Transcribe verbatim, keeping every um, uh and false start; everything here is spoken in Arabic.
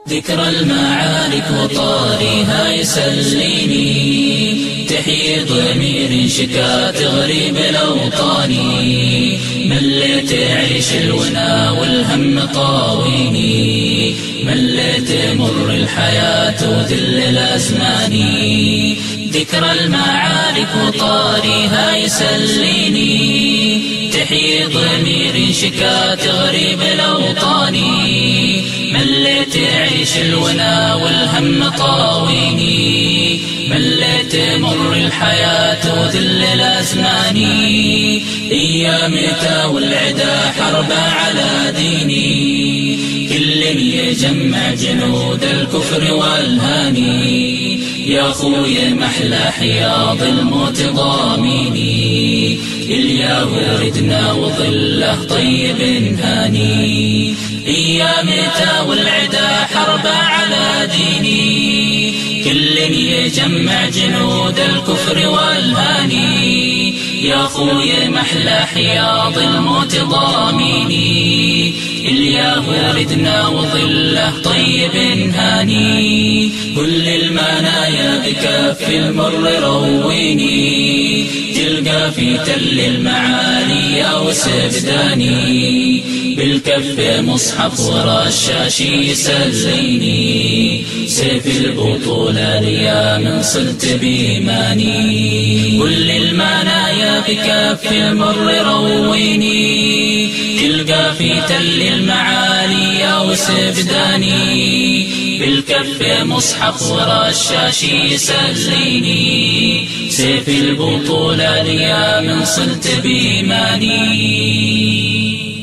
ذكرى المعارك وطاريها يسليني، تحيي ضمير شكا تغريب الأوطان، مليت عيش الونا والهم طاويني، مليت مر الحياة وذل الأزمان. ذكرى المعارك وطاريها يسليني، تحيي ضمير شكا تغريب الأوطان، مليت عيش الونا والهم طاويني، مليت مر الحياة وذل الأزمان. أيامتا والعدا حرب على ديني، كل يجمع جنود الكفر والهاني، يا خويا محلى حياض الموت ضاميني، اليا وردنا وظله طيب هاني. أيامتا والعدا حرب على ديني، كل يجمع جنود الكفر والهاني، يا خويا محلى حياض الموت ضاميني، اليا وردنا وظله طيب هاني. كل المنايا بكف المر رويني، تلقى في تل المعالي يا وسبداني، بالكف مصحف ورا الشاشي يسليني، سيف البطولة ليا من صلت بإيماني. كل المنايا بكف المر رويني، تلقى في تل المعالي يا وسبداني، بالكف مصحف ورا الشاشي يسليني، سيف البطولة ليا من صلت بإيماني.